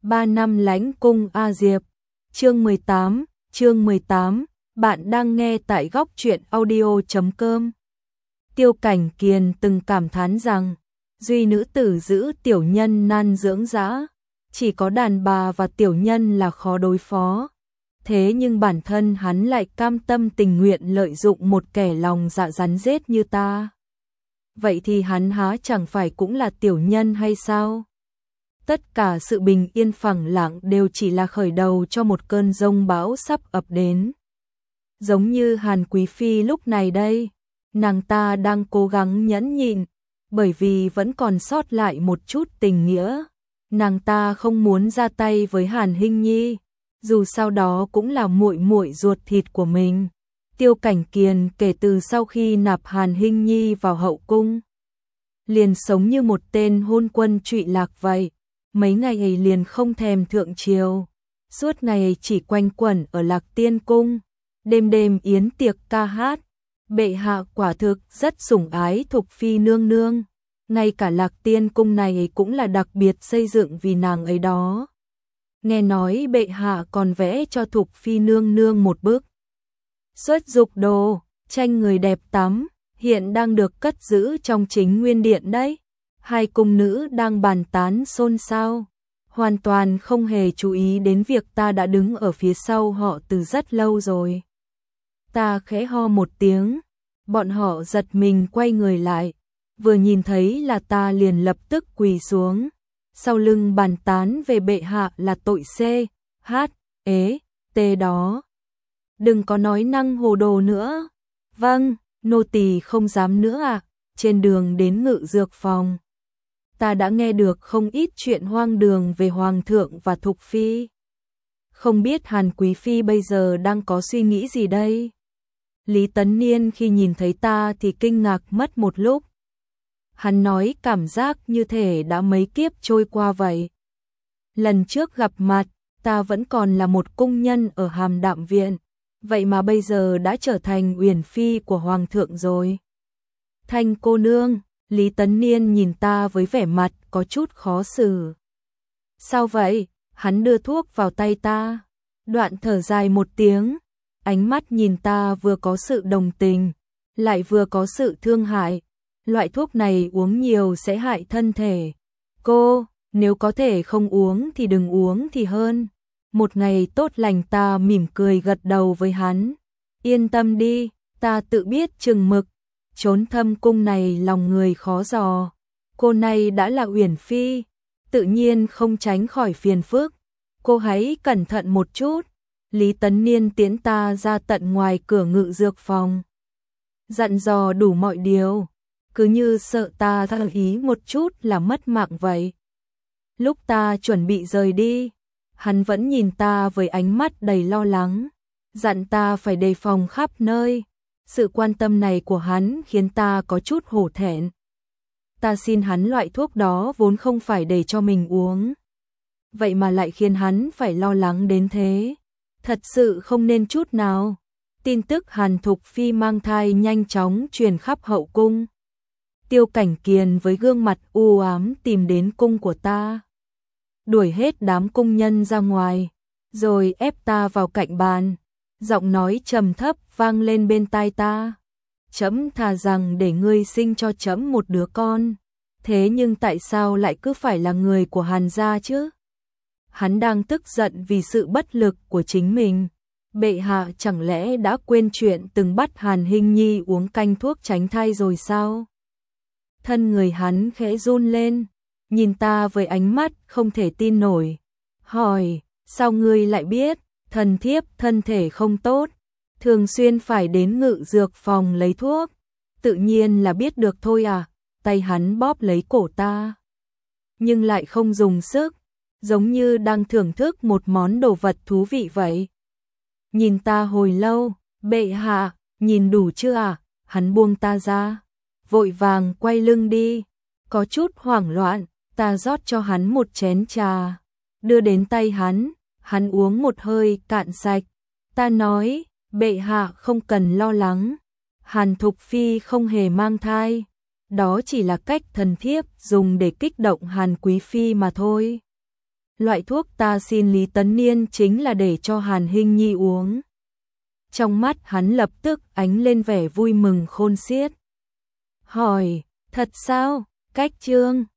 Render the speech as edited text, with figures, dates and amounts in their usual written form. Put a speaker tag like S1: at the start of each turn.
S1: 3 năm lãnh cung A Diệp. Chương 18, bạn đang nghe tại góc truyện audio.com. Tiêu Cảnh Kiền từng cảm thán rằng, duy nữ tử giữ tiểu nhân nan dưỡng dã, chỉ có đàn bà và tiểu nhân là khó đối phó. Thế nhưng bản thân hắn lại cam tâm tình nguyện lợi dụng một kẻ lòng dạ rắn rết như ta. Vậy thì hắn há chẳng phải cũng là tiểu nhân hay sao? Tất cả sự bình yên phẳng lặng đều chỉ là khởi đầu cho một cơn giông bão sắp ập đến. Giống như Hàn Quý Phi lúc này đây, nàng ta đang cố gắng nhẫn nhịn, bởi vì vẫn còn sót lại một chút tình nghĩa. Nàng ta không muốn ra tay với Hàn Hinh Nhi, dù sau đó cũng là muội muội ruột thịt của mình. Tiêu Cảnh Kiền kể từ sau khi nạp Hàn Hinh Nhi vào hậu cung, liền sống như một tên hôn quân trụy lạc vậy. Mấy ngày ấy liền không thèm thượng triều, suốt ngày chỉ quanh quẩn ở Lạc Tiên cung, đêm đêm yến tiệc ca hát. Bệ hạ quả thực rất sủng ái Thục Phi nương nương, ngay cả Lạc Tiên cung này cũng là đặc biệt xây dựng vì nàng ấy đó. Nghe nói bệ hạ còn vẽ cho Thục Phi nương nương một bức Xuất Dục Đồ, tranh người đẹp tắm, hiện đang được cất giữ trong chính nguyên điện đấy. Hai cung nữ đang bàn tán xôn xao, hoàn toàn không hề chú ý đến việc ta đã đứng ở phía sau họ từ rất lâu rồi. Ta khẽ ho một tiếng, bọn họ giật mình quay người lại, vừa nhìn thấy là ta liền lập tức quỳ xuống, sau lưng bàn tán về bệ hạ là tội C, H, ế, T đó. Đừng có nói năng hồ đồ nữa. Vâng, nô tỳ không dám nữa ạ. Trên đường đến Ngự Dược phòng, ta đã nghe được không ít chuyện hoang đường về Hoàng thượng và Thục Phi. Không biết Hàn Quý Phi bây giờ đang có suy nghĩ gì đây? Lý Tấn Niên khi nhìn thấy ta thì kinh ngạc mất một lúc. Hắn nói cảm giác như thể đã mấy kiếp trôi qua vậy. Lần trước gặp mặt, ta vẫn còn là một cung nhân ở Hàm Đạm Viện, vậy mà bây giờ đã trở thành Uyển Phi của Hoàng thượng rồi. Thanh cô nương, Lý Tấn Niên nhìn ta với vẻ mặt có chút khó xử. Sao vậy? Hắn đưa thuốc vào tay ta, đoạn thở dài một tiếng, ánh mắt nhìn ta vừa có sự đồng tình, lại vừa có sự thương hại. Loại thuốc này uống nhiều sẽ hại thân thể. Cô, nếu có thể không uống thì đừng uống thì hơn. Một ngày tốt lành. Ta mỉm cười gật đầu với hắn. Yên tâm đi, ta tự biết chừng mực. Trốn thâm cung này lòng người khó dò. Cô này đã là Uyển Phi, tự nhiên không tránh khỏi phiền phức. Cô hãy cẩn thận một chút. Lý Tấn Niên tiến ta ra tận ngoài cửa Ngự Dược phòng, dặn dò đủ mọi điều, cứ như sợ ta thay ý một chút là mất mạng vậy. Lúc ta chuẩn bị rời đi, hắn vẫn nhìn ta với ánh mắt đầy lo lắng, dặn ta phải đề phòng khắp nơi. Sự quan tâm này của hắn khiến ta có chút hổ thẹn. Ta xin hắn loại thuốc đó vốn không phải để cho mình uống, vậy mà lại khiến hắn phải lo lắng đến thế. Thật sự không nên chút nào. Tin tức Hàn Thục Phi mang thai nhanh chóng truyền khắp hậu cung. Tiêu Cảnh Kiền với gương mặt u ám tìm đến cung của ta, đuổi hết đám cung nhân ra ngoài, rồi ép ta vào cạnh bàn. Giọng nói trầm thấp vang lên bên tai ta. Trẫm thà rằng để ngươi sinh cho trẫm một đứa con, thế nhưng tại sao lại cứ phải là người của Hàn gia chứ? Hắn đang tức giận vì sự bất lực của chính mình. Bệ hạ chẳng lẽ đã quên chuyện từng bắt Hàn Hinh Nhi uống canh thuốc tránh thai rồi sao? Thân người hắn khẽ run lên, nhìn ta với ánh mắt không thể tin nổi. Hỏi, sao ngươi lại biết? Thần thiếp thân thể không tốt, thường xuyên phải đến Ngự Dược phòng lấy thuốc, tự nhiên là biết được thôi à. Tay hắn bóp lấy cổ ta, nhưng lại không dùng sức, giống như đang thưởng thức một món đồ vật thú vị vậy. Nhìn ta hồi lâu, bệ hạ, nhìn đủ chưa à? Hắn buông ta ra, vội vàng quay lưng đi. Có chút hoảng loạn, ta rót cho hắn một chén trà, đưa đến tay hắn. Hắn uống một hơi cạn sạch. Ta nói, bệ hạ không cần lo lắng, Hàn Thục Phi không hề mang thai, đó chỉ là cách thần thiếp dùng để kích động Hàn Quý Phi mà thôi. loại thuốc ta xin Lý Tấn Niên chính là để cho Hàn Hinh Nhi uống. Trong mắt hắn lập tức ánh lên vẻ vui mừng khôn xiết. Hỏi, thật sao? Cách Trương